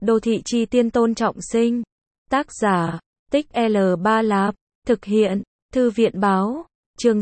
Đô thị chi tiên Tôn Trọng Sinh. Tác giả, Tích L Ba Lạp. Thực hiện, Thư viện Báo. Chương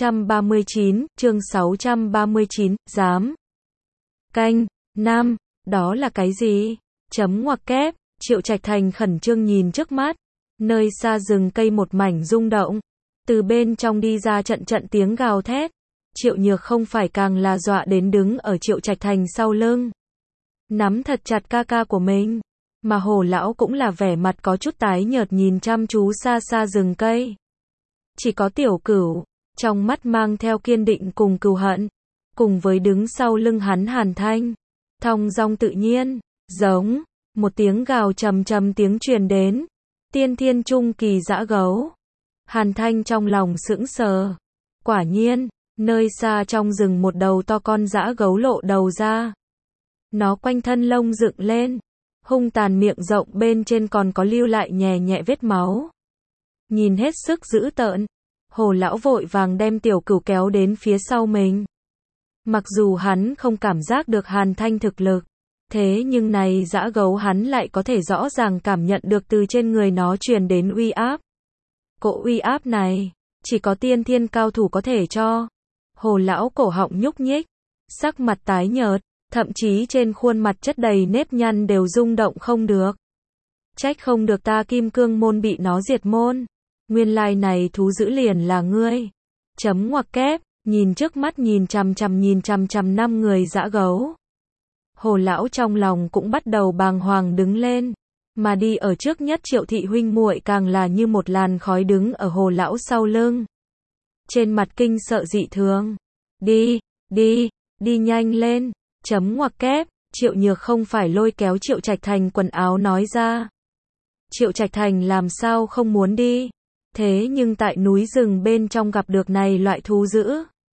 639, dám. Canh, Nam, đó là cái gì? Chấm ngoặc kép, Triệu Trạch Thành khẩn trương nhìn trước mắt. Nơi xa rừng cây một mảnh rung động. Từ bên trong đi ra trận trận tiếng gào thét. Triệu Nhược không phải càng là dọa đến đứng ở Triệu Trạch Thành sau lưng. Nắm thật chặt ca ca của mình. Mà Hồ lão cũng là vẻ mặt có chút tái nhợt nhìn chăm chú xa xa rừng cây. Chỉ có Tiểu Cửu, trong mắt mang theo kiên định cùng cừu hận. Cùng với đứng sau lưng hắn Hàn Thanh. Thong dong tự nhiên, giống, một tiếng gào trầm trầm tiếng truyền đến. Tiên thiên trung kỳ dã gấu. Hàn Thanh trong lòng sững sờ. Quả nhiên, nơi xa trong rừng một đầu to con dã gấu lộ đầu ra. Nó quanh thân lông dựng lên. Hung tàn miệng rộng bên trên còn có lưu lại nhẹ nhẹ vết máu. Nhìn hết sức dữ tợn. Hồ lão vội vàng đem Tiểu Cửu kéo đến phía sau mình. Mặc dù hắn không cảm giác được Hàn Thanh thực lực. Thế nhưng này dã gấu hắn lại có thể rõ ràng cảm nhận được từ trên người nó truyền đến uy áp. Cỗ uy áp này, chỉ có tiên thiên cao thủ có thể cho. Hồ lão cổ họng nhúc nhích. Sắc mặt tái nhợt. Thậm chí trên khuôn mặt chất đầy nếp nhăn đều rung động không được. Trách không được ta Kim Cương môn bị nó diệt môn. Nguyên lai này thú dữ liền là ngươi. Chấm ngoặc kép, nhìn trước mắt nhìn chằm chằm 5 người dã gấu. Hồ lão trong lòng cũng bắt đầu bàng hoàng đứng lên. Mà đi ở trước nhất Triệu thị huynh muội càng là như một làn khói đứng ở hồ lão sau lưng. Trên mặt kinh sợ dị thường. Đi nhanh lên. Chấm ngoặc kép, Triệu Nhược không phải lôi kéo Triệu Trạch Thành quần áo nói ra. Triệu Trạch Thành làm sao không muốn đi. Thế nhưng tại núi rừng bên trong gặp được này loại thú dữ.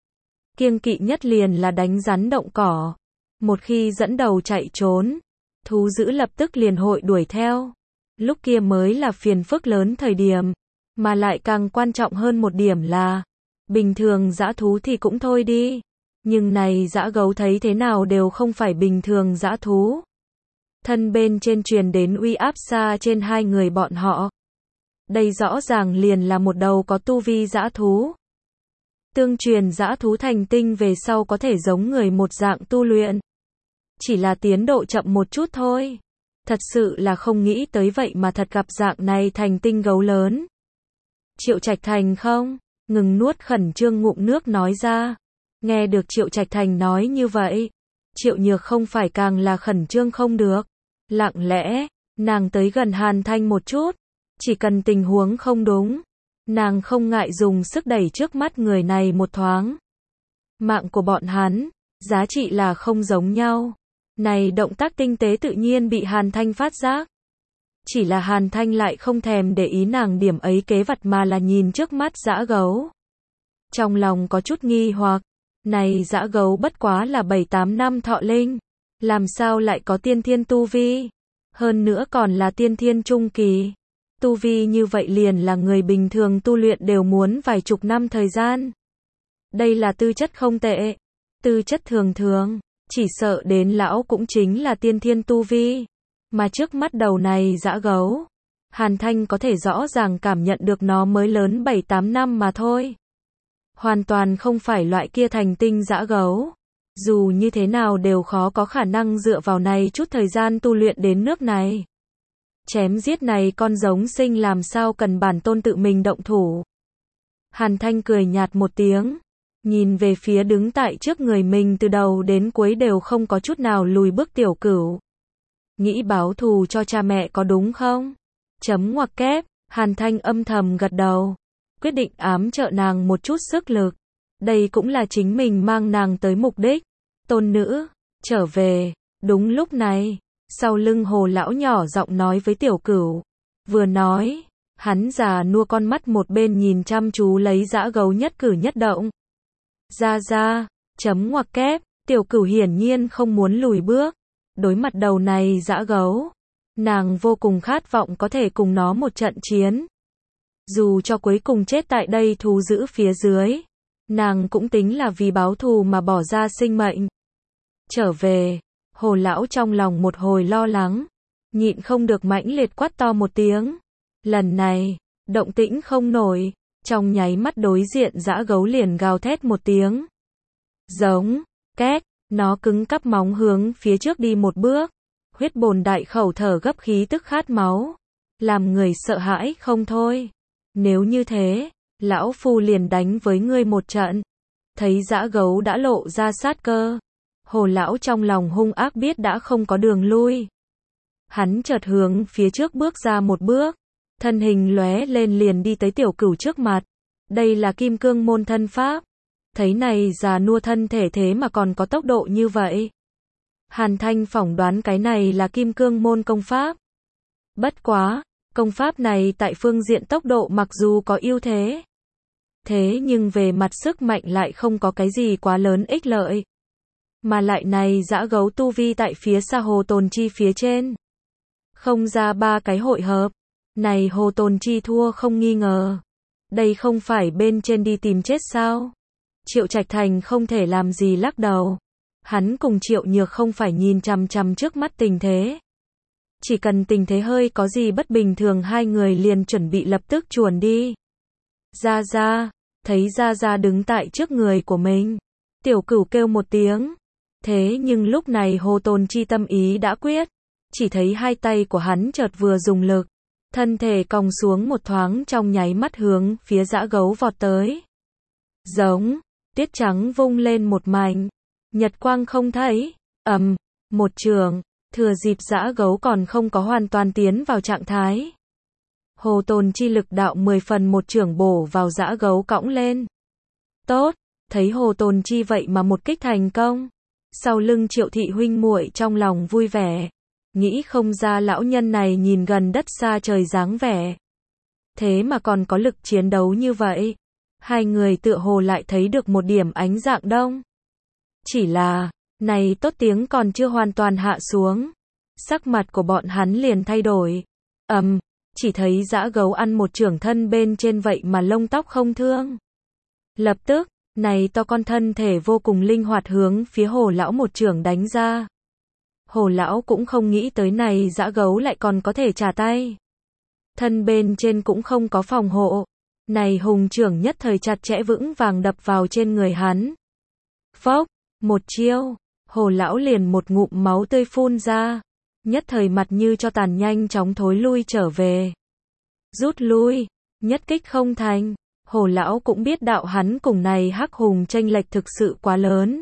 Kiêng kỵ nhất liền là đánh rắn động cỏ. Một khi dẫn đầu chạy trốn, thú dữ lập tức liền hội đuổi theo. Lúc kia mới là phiền phức lớn thời điểm. Mà lại càng quan trọng hơn một điểm là, bình thường dã thú thì cũng thôi đi. Nhưng này dã gấu thấy thế nào đều không phải bình thường dã thú. Thân bên trên truyền đến uy áp xa trên hai người bọn họ. Đây rõ ràng liền là một đầu có tu vi dã thú. Tương truyền dã thú thành tinh về sau có thể giống người một dạng tu luyện. Chỉ là tiến độ chậm một chút thôi. Thật sự là không nghĩ tới vậy mà thật gặp dạng này thành tinh gấu lớn. Triệu Trạch Thành không, ngừng nuốt khẩn trương ngụm nước nói ra. Nghe được Triệu Trạch Thành nói như vậy, Triệu Nhược không phải càng là khẩn trương không được. Lặng lẽ, nàng tới gần Hàn Thanh một chút. Chỉ cần tình huống không đúng, nàng không ngại dùng sức đẩy trước mắt người này một thoáng. Mạng của bọn hắn, giá trị là không giống nhau. Này động tác tinh tế tự nhiên bị Hàn Thanh phát giác. Chỉ là Hàn Thanh lại không thèm để ý nàng điểm ấy kế vật mà là nhìn trước mắt dã gấu. Trong lòng có chút nghi hoặc. Này dã gấu bất quá là 7-8 năm thọ linh. Làm sao lại có tiên thiên tu vi? Hơn nữa còn là tiên thiên trung kỳ. Tu vi như vậy liền là người bình thường tu luyện đều muốn vài chục năm thời gian. Đây là tư chất không tệ. Tư chất thường thường, chỉ sợ đến lão cũng chính là tiên thiên tu vi. Mà trước mắt đầu này dã gấu, Hàn Thanh có thể rõ ràng cảm nhận được nó mới lớn 7-8 năm mà thôi. Hoàn toàn không phải loại kia thành tinh dã gấu. Dù như thế nào đều khó có khả năng dựa vào này chút thời gian tu luyện đến nước này. Chém giết này con giống sinh làm sao cần bản tôn tự mình động thủ. Hàn Thanh cười nhạt một tiếng. Nhìn về phía đứng tại trước người mình từ đầu đến cuối đều không có chút nào lùi bước Tiểu Cửu. Nghĩ báo thù cho cha mẹ có đúng không? Chấm ngoặc kép, Hàn Thanh âm thầm gật đầu. Quyết định ám trợ nàng một chút sức lực. Đây cũng là chính mình mang nàng tới mục đích. Tôn nữ, trở về. Đúng lúc này, sau lưng Hồ lão nhỏ giọng nói với Tiểu Cửu. Vừa nói, hắn già nua con mắt một bên nhìn chăm chú lấy dã gấu nhất cử nhất động. Ra, chấm ngoặc kép, Tiểu Cửu hiển nhiên không muốn lùi bước. Đối mặt đầu này dã gấu, nàng vô cùng khát vọng có thể cùng nó một trận chiến. Dù cho cuối cùng chết tại đây thú dữ phía dưới, nàng cũng tính là vì báo thù mà bỏ ra sinh mệnh. Trở về, Hồ lão trong lòng một hồi lo lắng, nhịn không được mãnh liệt quát to một tiếng. Lần này, động tĩnh không nổi, trong nháy mắt đối diện dã gấu liền gào thét một tiếng. Giống, két, nó cứng cắp móng hướng phía trước đi một bước, huyết bồn đại khẩu thở gấp khí tức khát máu, làm người sợ hãi không thôi. Nếu như thế, lão phu liền đánh với ngươi một trận. Thấy dã gấu đã lộ ra sát cơ, Hồ lão trong lòng hung ác biết đã không có đường lui. Hắn chợt hướng phía trước bước ra một bước, thân hình lóe lên liền đi tới Tiểu Cửu trước mặt. Đây là Kim Cương môn thân pháp. Thấy này già nua thân thể thế mà còn có tốc độ như vậy. Hàn Thanh phỏng đoán cái này là Kim Cương môn công pháp. Bất quá, công pháp này tại phương diện tốc độ mặc dù có ưu thế, thế nhưng về mặt sức mạnh lại không có cái gì quá lớn ích lợi. Mà lại này dã gấu tu vi tại phía xa Hồ Tồn Chi phía trên. Không ra 3 cái hội hợp, này Hồ Tồn Chi thua không nghi ngờ. Đây không phải bên trên đi tìm chết sao? Triệu Trạch Thành không thể làm gì lắc đầu. Hắn cùng Triệu Nhược không phải nhìn chằm chằm trước mắt tình thế. Chỉ cần tình thế hơi có gì bất bình thường hai người liền chuẩn bị lập tức chuồn đi. Gia Gia, thấy Gia Gia đứng tại trước người của mình. Tiểu Cửu kêu một tiếng. Thế nhưng lúc này Hồ Tồn Chi tâm ý đã quyết. Chỉ thấy hai tay của hắn chợt vừa dùng lực. Thân thể cong xuống một thoáng trong nháy mắt hướng phía dã gấu vọt tới. Giống, tiết trắng vung lên một mảnh. Nhật quang không thấy, một trường, thừa dịp dã gấu còn không có hoàn toàn tiến vào trạng thái. Hồ Tồn Chi lực đạo 10 phần một trường bổ vào dã gấu cõng lên. Tốt, thấy Hồ Tồn Chi vậy mà một kích thành công. Sau lưng Triệu thị huynh muội trong lòng vui vẻ. Nghĩ không ra lão nhân này nhìn gần đất xa trời dáng vẻ. Thế mà còn có lực chiến đấu như vậy. Hai người tựa hồ lại thấy được một điểm ánh dạng đông. Chỉ là, này tốt tiếng còn chưa hoàn toàn hạ xuống. Sắc mặt của bọn hắn liền thay đổi. Chỉ thấy dã gấu ăn một chưởng thân bên trên vậy mà lông tóc không thương. Lập tức, này to con thân thể vô cùng linh hoạt hướng phía Hồ lão một chưởng đánh ra. Hồ lão cũng không nghĩ tới này dã gấu lại còn có thể trả tay. Thân bên trên cũng không có phòng hộ. Này hùng chưởng nhất thời chặt chẽ vững vàng đập vào trên người hắn. Phốc, một chiêu, Hồ lão liền một ngụm máu tươi phun ra. Nhất thời mặt như cho tàn nhanh chóng thối lui trở về. Rút lui, nhất kích không thành. Hồ lão cũng biết đạo hắn cùng này hắc hùng chênh lệch thực sự quá lớn.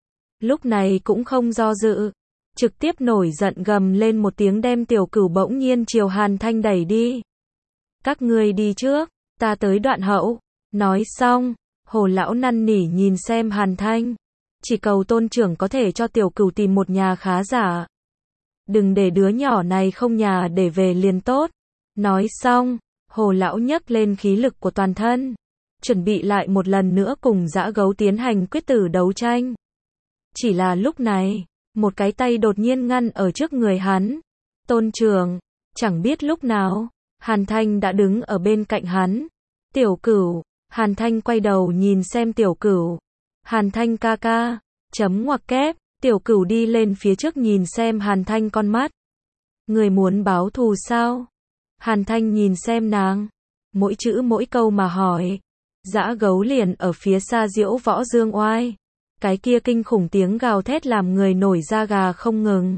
Lúc này cũng không do dự. Trực tiếp nổi giận gầm lên một tiếng đem Tiểu Cửu bỗng nhiên chiều Hàn Thanh đẩy đi. Các ngươi đi trước, ta tới đoạn hậu. Nói xong, Hồ lão năn nỉ nhìn xem Hàn Thanh. Chỉ cầu tôn trưởng có thể cho Tiểu Cửu tìm một nhà khá giả. Đừng để đứa nhỏ này không nhà để về liền tốt. Nói xong, Hồ lão nhấc lên khí lực của toàn thân. Chuẩn bị lại một lần nữa cùng dã gấu tiến hành quyết tử đấu tranh. Chỉ là lúc này, một cái tay đột nhiên ngăn ở trước người hắn. Tôn trưởng, chẳng biết lúc nào, Hàn Thanh đã đứng ở bên cạnh hắn. Tiểu Cửu, Hàn Thanh quay đầu nhìn xem Tiểu Cửu. Hàn Thanh ca ca, chấm ngoặc kép, Tiểu Cửu đi lên phía trước nhìn xem Hàn Thanh con mắt. Người muốn báo thù sao? Hàn Thanh nhìn xem nàng, mỗi chữ mỗi câu mà hỏi. Dã gấu liền ở phía xa Diễu Võ Dương Oai. Cái kia kinh khủng tiếng gào thét làm người nổi da gà không ngừng.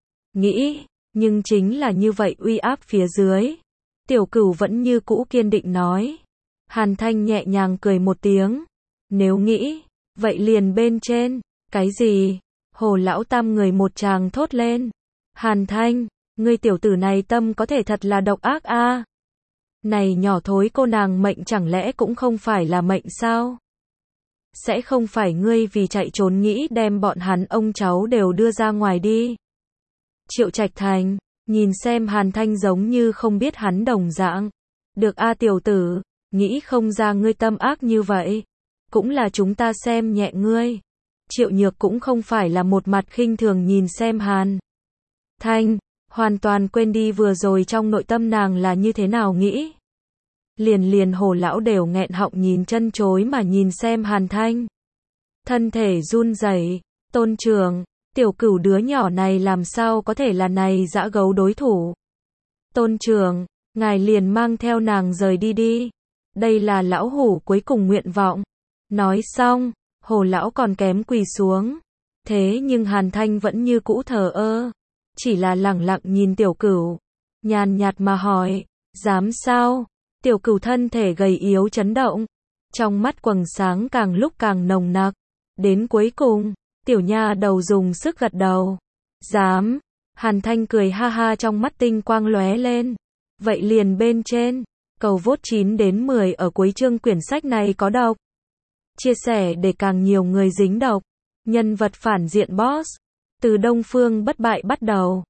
Nghĩ, nhưng chính là như vậy uy áp phía dưới. Tiểu Cửu vẫn như cũ kiên định nói. Hàn Thanh nhẹ nhàng cười một tiếng. Nếu nghĩ, vậy liền bên trên. Cái gì? Hồ lão tam người một tràng thốt lên. Hàn Thanh, ngươi tiểu tử này tâm có thể thật là độc ác a. Này nhỏ thối cô nàng mệnh chẳng lẽ cũng không phải là mệnh sao? Sẽ không phải ngươi vì chạy trốn nghĩ đem bọn hắn ông cháu đều đưa ra ngoài đi. Triệu Trạch Thành, nhìn xem Hàn Thanh giống như không biết hắn đồng dạng. Được a tiểu tử, nghĩ không ra ngươi tâm ác như vậy. Cũng là chúng ta xem nhẹ ngươi. Triệu Nhược cũng không phải là một mặt khinh thường nhìn xem Hàn Thanh, hoàn toàn quên đi vừa rồi trong nội tâm nàng là như thế nào nghĩ. Liền Hồ lão đều nghẹn họng nhìn chân chối mà nhìn xem Hàn Thanh. Thân thể run rẩy. Tôn trưởng, Tiểu Cửu đứa nhỏ này làm sao có thể là này dã gấu đối thủ. Tôn trưởng, ngài liền mang theo nàng rời đi đi. Đây là lão hủ cuối cùng nguyện vọng. Nói xong, Hồ lão còn kém quỳ xuống. Thế nhưng Hàn Thanh vẫn như cũ thờ ơ. Chỉ là lẳng lặng nhìn Tiểu Cửu. Nhàn nhạt mà hỏi, dám sao? Tiểu Cửu thân thể gầy yếu chấn động. Trong mắt quầng sáng càng lúc càng nồng nặc. Đến cuối cùng, tiểu nha đầu dùng sức gật đầu. Dám. Hàn Thanh cười ha ha, trong mắt tinh quang lóe lên. Vậy liền bên trên. Cầu vote 9 đến 10 ở cuối chương quyển sách này có độc. Chia sẻ để càng nhiều người dính độc. Nhân vật phản diện boss. Từ Đông Phương bất bại bắt đầu.